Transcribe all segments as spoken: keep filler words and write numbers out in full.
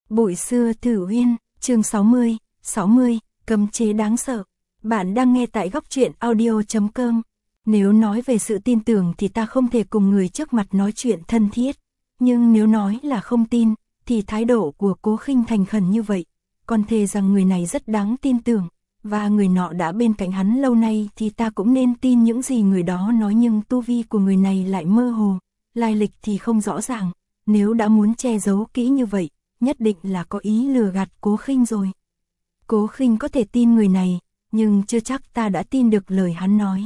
Bụi xưa Thử Uyên, chương sáu mươi, sáu mươi, cấm chế đáng sợ. Bạn đang nghe tại góc truyện audio chấm com. Nếu nói về sự tin tưởng thì ta không thể cùng người trước mặt nói chuyện thân thiết. Nhưng nếu nói là không tin, thì thái độ của Cố Khinh thành khẩn như vậy. Còn thề rằng người này rất đáng tin tưởng, và người nọ đã bên cạnh hắn lâu nay thì ta cũng nên tin những gì người đó nói, nhưng tu vi của người này lại mơ hồ, lai lịch thì không rõ ràng. Nếu đã muốn che giấu kỹ như vậy, nhất định là có ý lừa gạt Cố Khinh rồi. Cố Khinh có thể tin người này, nhưng chưa chắc ta đã tin được lời hắn nói.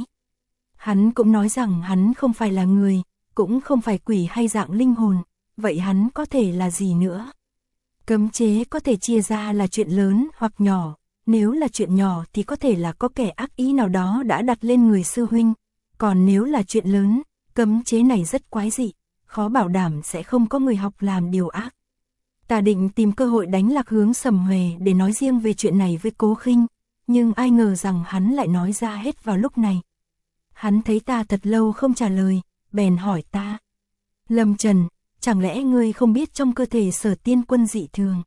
Hắn cũng nói rằng hắn không phải là người, cũng không phải quỷ hay dạng linh hồn, vậy hắn có thể là gì nữa? Cấm chế có thể chia ra là chuyện lớn hoặc nhỏ, nếu là chuyện nhỏ thì có thể là có kẻ ác ý nào đó đã đặt lên người sư huynh, còn nếu là chuyện lớn, cấm chế này rất quái dị, khó bảo đảm sẽ không có người học làm điều ác. Ta định tìm cơ hội đánh lạc hướng Sầm Huệ để nói riêng về chuyện này với Cố Khinh, nhưng ai ngờ rằng hắn lại nói ra hết vào lúc này. Hắn thấy ta thật lâu không trả lời, bèn hỏi ta. Lâm Trần, chẳng lẽ ngươi không biết trong cơ thể Sở Tiên Quân dị thường?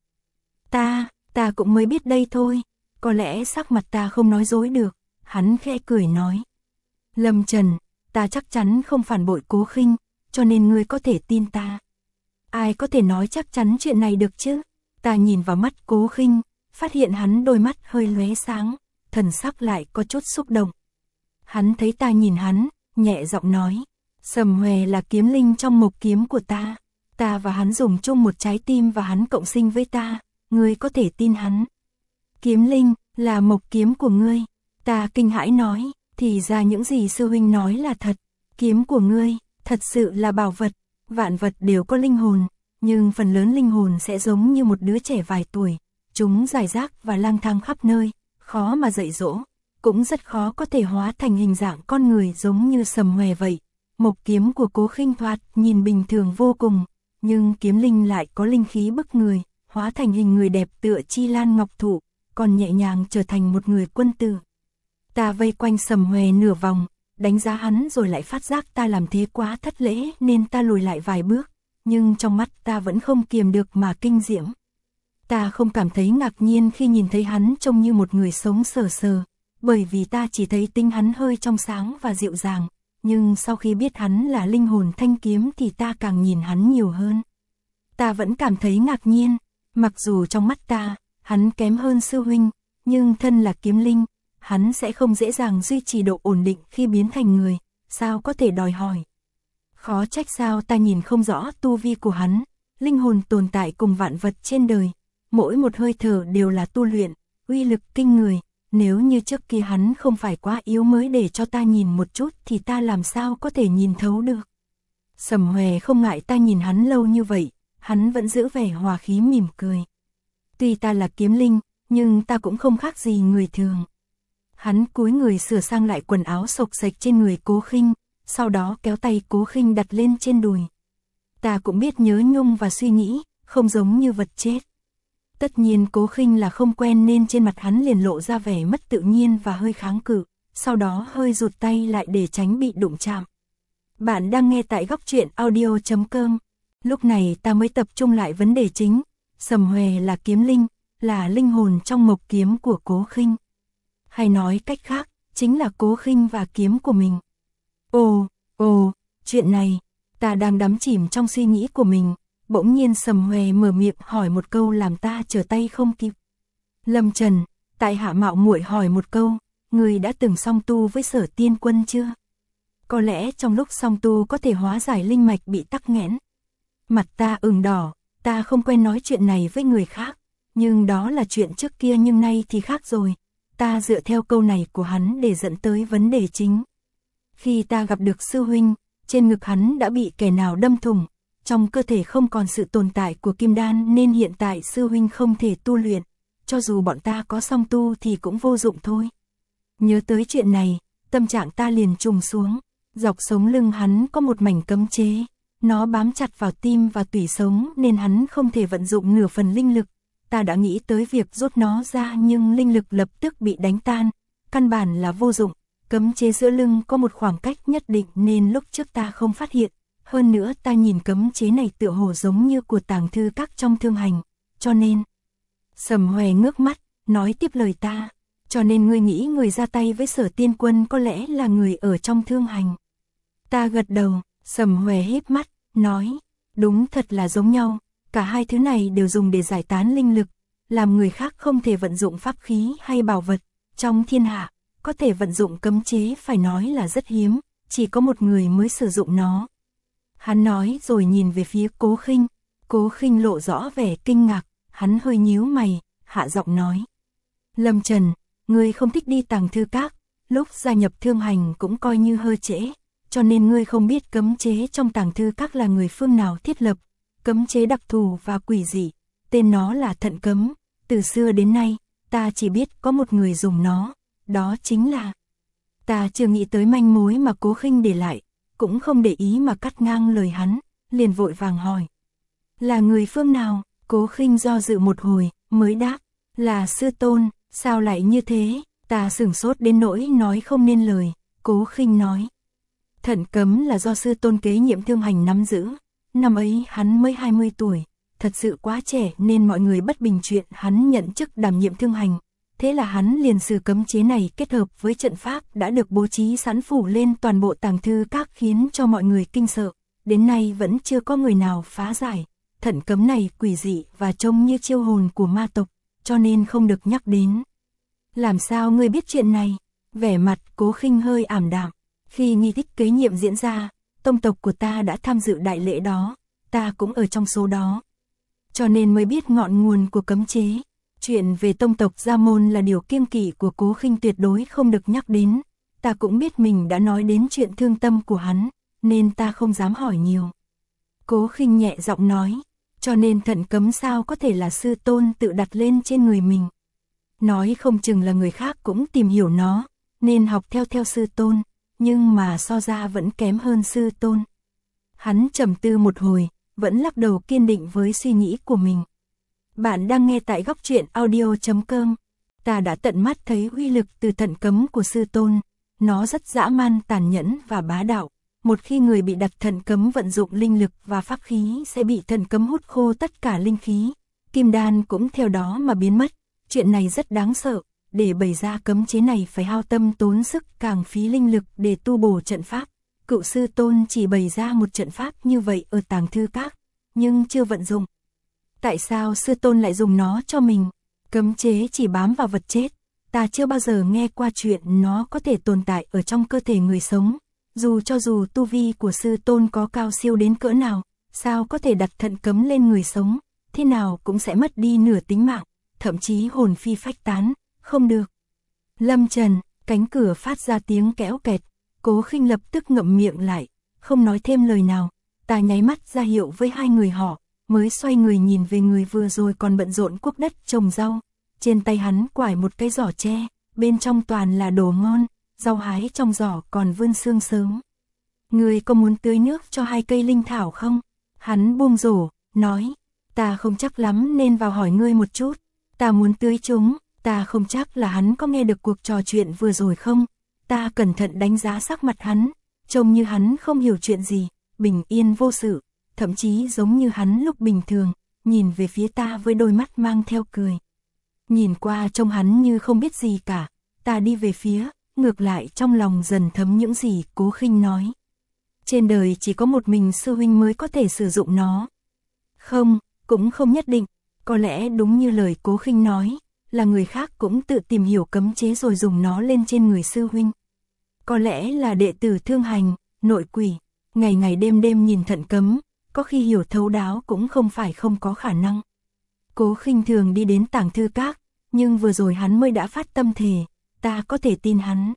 Ta, ta cũng mới biết đây thôi, có lẽ sắc mặt ta không nói dối được, hắn khẽ cười nói. Lâm Trần, ta chắc chắn không phản bội Cố Khinh, cho nên ngươi có thể tin ta. Ai có thể nói chắc chắn chuyện này được chứ? Ta nhìn vào mắt Cố Khinh, phát hiện hắn đôi mắt hơi lóe sáng, thần sắc lại có chút xúc động. Hắn thấy ta nhìn hắn, nhẹ giọng nói, Sầm Huệ là kiếm linh trong mộc kiếm của ta, ta và hắn dùng chung một trái tim và hắn cộng sinh với ta, ngươi có thể tin hắn. Kiếm linh, là mộc kiếm của ngươi, ta kinh hãi nói, thì ra những gì sư huynh nói là thật, kiếm của ngươi, thật sự là bảo vật, vạn vật đều có linh hồn, nhưng phần lớn linh hồn sẽ giống như một đứa trẻ vài tuổi, chúng rải rác và lang thang khắp nơi, khó mà dạy dỗ, cũng rất khó có thể hóa thành hình dạng con người giống như Sầm Huệ vậy. Mộc kiếm của Cố Khinh thoạt nhìn bình thường vô cùng, nhưng kiếm linh lại có linh khí bức người, hóa thành hình người đẹp tựa chi lan ngọc thụ, còn nhẹ nhàng trở thành một người quân tử. Ta vây quanh Sầm Huệ nửa vòng, đánh giá hắn rồi lại phát giác ta làm thế quá thất lễ nên ta lùi lại vài bước, nhưng trong mắt ta vẫn không kiềm được mà kinh diễm. Ta không cảm thấy ngạc nhiên khi nhìn thấy hắn trông như một người sống sờ sờ, bởi vì ta chỉ thấy tính hắn hơi trong sáng và dịu dàng, nhưng sau khi biết hắn là linh hồn thanh kiếm thì ta càng nhìn hắn nhiều hơn. Ta vẫn cảm thấy ngạc nhiên, mặc dù trong mắt ta, hắn kém hơn sư huynh, nhưng thân là kiếm linh, hắn sẽ không dễ dàng duy trì độ ổn định khi biến thành người, sao có thể đòi hỏi. Khó trách sao ta nhìn không rõ tu vi của hắn, linh hồn tồn tại cùng vạn vật trên đời, mỗi một hơi thở đều là tu luyện, uy lực kinh người, nếu như trước kia hắn không phải quá yếu mới để cho ta nhìn một chút thì ta làm sao có thể nhìn thấu được. Sầm Huệ không ngại ta nhìn hắn lâu như vậy, hắn vẫn giữ vẻ hòa khí mỉm cười. Tuy ta là kiếm linh, nhưng ta cũng không khác gì người thường. Hắn cúi người sửa sang lại quần áo xộc xệch trên người Cố Khinh, sau đó kéo tay Cố Khinh đặt lên trên đùi. Ta cũng biết nhớ nhung và suy nghĩ, không giống như vật chết. Tất nhiên Cố Khinh là không quen nên trên mặt hắn liền lộ ra vẻ mất tự nhiên và hơi kháng cự, sau đó hơi rụt tay lại để tránh bị đụng chạm. Bạn đang nghe tại góc truyện audio chấm com. Lúc này ta mới tập trung lại vấn đề chính, Sầm Huệ là kiếm linh, là linh hồn trong mộc kiếm của Cố Khinh. Hay nói cách khác, chính là Cố Khinh và kiếm của mình. Ồ, ồ, chuyện này, ta đang đắm chìm trong suy nghĩ của mình, bỗng nhiên Sầm Huệ mở miệng hỏi một câu làm ta trở tay không kịp. Lâm Trần, tại hạ mạo muội hỏi một câu, người đã từng song tu với Sở Tiên Quân chưa? Có lẽ trong lúc song tu có thể hóa giải linh mạch bị tắc nghẽn. Mặt ta ửng đỏ, ta không quen nói chuyện này với người khác, nhưng đó là chuyện trước kia nhưng nay thì khác rồi. Ta dựa theo câu này của hắn để dẫn tới vấn đề chính. Khi ta gặp được sư huynh, trên ngực hắn đã bị kẻ nào đâm thủng, trong cơ thể không còn sự tồn tại của kim đan nên hiện tại sư huynh không thể tu luyện, cho dù bọn ta có song tu thì cũng vô dụng thôi. Nhớ tới chuyện này, tâm trạng ta liền trùng xuống, dọc sống lưng hắn có một mảnh cấm chế, nó bám chặt vào tim và tủy sống nên hắn không thể vận dụng nửa phần linh lực. Ta đã nghĩ tới việc rút nó ra nhưng linh lực lập tức bị đánh tan, căn bản là vô dụng, cấm chế giữa lưng có một khoảng cách nhất định nên lúc trước ta không phát hiện. Hơn nữa ta nhìn cấm chế này tựa hồ giống như của tàng thư các trong thương hành, cho nên. Sầm Hoè ngước mắt, nói tiếp lời ta, cho nên ngươi nghĩ người ra tay với Sở Tiên Quân có lẽ là người ở trong thương hành. Ta gật đầu, Sầm Hoè híp mắt, nói, đúng thật là giống nhau, cả hai thứ này đều dùng để giải tán linh lực, làm người khác không thể vận dụng pháp khí hay bảo vật, trong thiên hạ, có thể vận dụng cấm chế phải nói là rất hiếm, chỉ có một người mới sử dụng nó. Hắn nói rồi nhìn về phía Cố Khinh, Cố Khinh lộ rõ vẻ kinh ngạc, hắn hơi nhíu mày, hạ giọng nói. Lâm Trần, ngươi không thích đi Tàng Thư Các, lúc gia nhập thương hành cũng coi như hơi trễ, cho nên ngươi không biết cấm chế trong Tàng Thư Các là người phương nào thiết lập, cấm chế đặc thù và quỷ dị, tên nó là thận cấm, từ xưa đến nay, ta chỉ biết có một người dùng nó, đó chính là... Ta chưa nghĩ tới manh mối mà Cố Khinh để lại, cũng không để ý mà cắt ngang lời hắn, liền vội vàng hỏi. Là người phương nào? Cố Khinh do dự một hồi, mới đáp, là sư tôn, sao lại như thế? Ta sửng sốt đến nỗi nói không nên lời, Cố Khinh nói. Thận cấm là do sư tôn kế nhiệm thương hành nắm giữ, năm ấy hắn mới hai mươi tuổi, thật sự quá trẻ nên mọi người bất bình chuyện hắn nhận chức đảm nhiệm thương hành. Thế là hắn liền sử cấm chế này kết hợp với trận pháp đã được bố trí sẵn phủ lên toàn bộ Tàng Thư Các khiến cho mọi người kinh sợ, đến nay vẫn chưa có người nào phá giải. Thận cấm này quỷ dị và trông như chiêu hồn của ma tộc, cho nên không được nhắc đến. Làm sao ngươi biết chuyện này? Vẻ mặt Cố Khinh hơi ảm đạm. Khi nghi thức kế nhiệm diễn ra, tông tộc của ta đã tham dự đại lễ đó, ta cũng ở trong số đó. Cho nên mới biết ngọn nguồn của cấm chế. Chuyện về tông tộc Gia Môn là điều kiêng kỵ của Cố Khinh tuyệt đối không được nhắc đến. Ta cũng biết mình đã nói đến chuyện thương tâm của hắn, nên ta không dám hỏi nhiều. Cố Khinh nhẹ giọng nói, cho nên thận cấm sao có thể là sư tôn tự đặt lên trên người mình. Nói không chừng là người khác cũng tìm hiểu nó, nên học theo theo sư tôn, nhưng mà so ra vẫn kém hơn sư tôn. Hắn trầm tư một hồi, vẫn lắc đầu kiên định với suy nghĩ của mình. Bạn đang nghe tại góc truyện audio chấm com. Ta đã tận mắt thấy uy lực từ thận cấm của sư tôn, nó rất dã man, tàn nhẫn và bá đạo. Một khi người bị đặt thận cấm vận dụng linh lực và pháp khí sẽ bị thận cấm hút khô tất cả linh khí, kim đan cũng theo đó mà biến mất. Chuyện này rất đáng sợ, để bày ra cấm chế này phải hao tâm tốn sức càng phí linh lực để tu bổ trận pháp. Cựu sư tôn chỉ bày ra một trận pháp như vậy ở Tàng Thư Các, nhưng chưa vận dụng. Tại sao sư tôn lại dùng nó cho mình? Cấm chế chỉ bám vào vật chết, ta chưa bao giờ nghe qua chuyện nó có thể tồn tại ở trong cơ thể người sống. Dù cho dù tu vi của sư tôn có cao siêu đến cỡ nào, sao có thể đặt thận cấm lên người sống, thế nào cũng sẽ mất đi nửa tính mạng, thậm chí hồn phi phách tán, không được. Lâm Trần, cánh cửa phát ra tiếng kéo kẹt, Cố Khinh lập tức ngậm miệng lại, không nói thêm lời nào. Ta nháy mắt ra hiệu với hai người họ, mới xoay người nhìn về người vừa rồi còn bận rộn cuốc đất trồng rau. Trên tay hắn quải một cái giỏ tre, bên trong toàn là đồ ngon, rau hái trong giỏ còn vươn xương sớm. Người có muốn tưới nước cho hai cây linh thảo không? Hắn buông rổ, nói, ta không chắc lắm nên vào hỏi ngươi một chút, ta muốn tưới chúng. Ta không chắc là hắn có nghe được cuộc trò chuyện vừa rồi không? Ta cẩn thận đánh giá sắc mặt hắn, trông như hắn không hiểu chuyện gì, bình yên vô sự, thậm chí giống như hắn lúc bình thường, nhìn về phía ta với đôi mắt mang theo cười. Nhìn qua trông hắn như không biết gì cả, ta đi về phía, ngược lại trong lòng dần thấm những gì Cố Khinh nói. Trên đời chỉ có một mình sư huynh mới có thể sử dụng nó. Không, cũng không nhất định, có lẽ đúng như lời Cố Khinh nói, là người khác cũng tự tìm hiểu cấm chế rồi dùng nó lên trên người sư huynh. Có lẽ là đệ tử thương hành, nội quỷ, ngày ngày đêm đêm nhìn thận cấm, có khi hiểu thấu đáo cũng không phải không có khả năng. Cố Khinh thường đi đến Tàng Thư Các, nhưng vừa rồi hắn mới đã phát tâm thề, ta có thể tin hắn.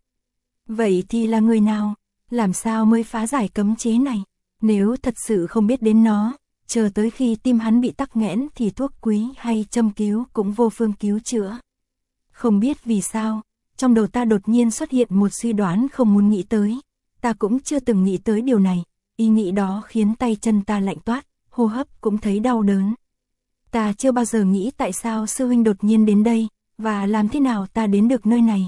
Vậy thì là người nào? Làm sao mới phá giải cấm chế này? Nếu thật sự không biết đến nó, chờ tới khi tim hắn bị tắc nghẽn thì thuốc quý hay châm cứu cũng vô phương cứu chữa. Không biết vì sao, trong đầu ta đột nhiên xuất hiện một suy đoán không muốn nghĩ tới. Ta cũng chưa từng nghĩ tới điều này, ý nghĩ đó khiến tay chân ta lạnh toát, hô hấp cũng thấy đau đớn. Ta chưa bao giờ nghĩ tại sao sư huynh đột nhiên đến đây, và làm thế nào ta đến được nơi này.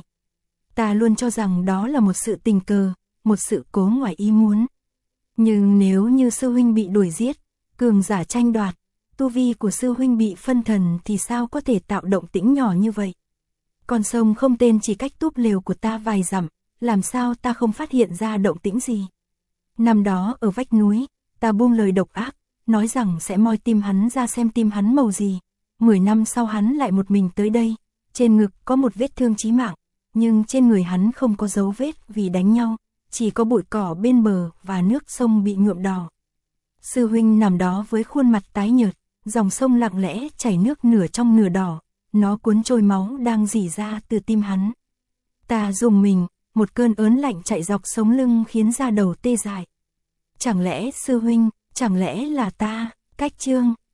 Ta luôn cho rằng đó là một sự tình cờ, một sự cố ngoài ý muốn. Nhưng nếu như sư huynh bị đuổi giết, cường giả tranh đoạt, tu vi của sư huynh bị phân thần thì sao có thể tạo động tĩnh nhỏ như vậy? Con sông không tên chỉ cách túp lều của ta vài dặm, làm sao ta không phát hiện ra động tĩnh gì? Năm đó ở vách núi, ta buông lời độc ác, nói rằng sẽ moi tim hắn ra xem tim hắn màu gì. Mười năm sau hắn lại một mình tới đây, trên ngực có một vết thương chí mạng, nhưng trên người hắn không có dấu vết vì đánh nhau, chỉ có bụi cỏ bên bờ và nước sông bị nhuộm đỏ. Sư huynh nằm đó với khuôn mặt tái nhợt, dòng sông lặng lẽ chảy nước nửa trong nửa đỏ, nó cuốn trôi máu đang rỉ ra từ tim hắn. Ta rùng mình, một cơn ớn lạnh chạy dọc sống lưng khiến da đầu tê dại. Chẳng lẽ sư huynh, chẳng lẽ là ta, Cách Chương?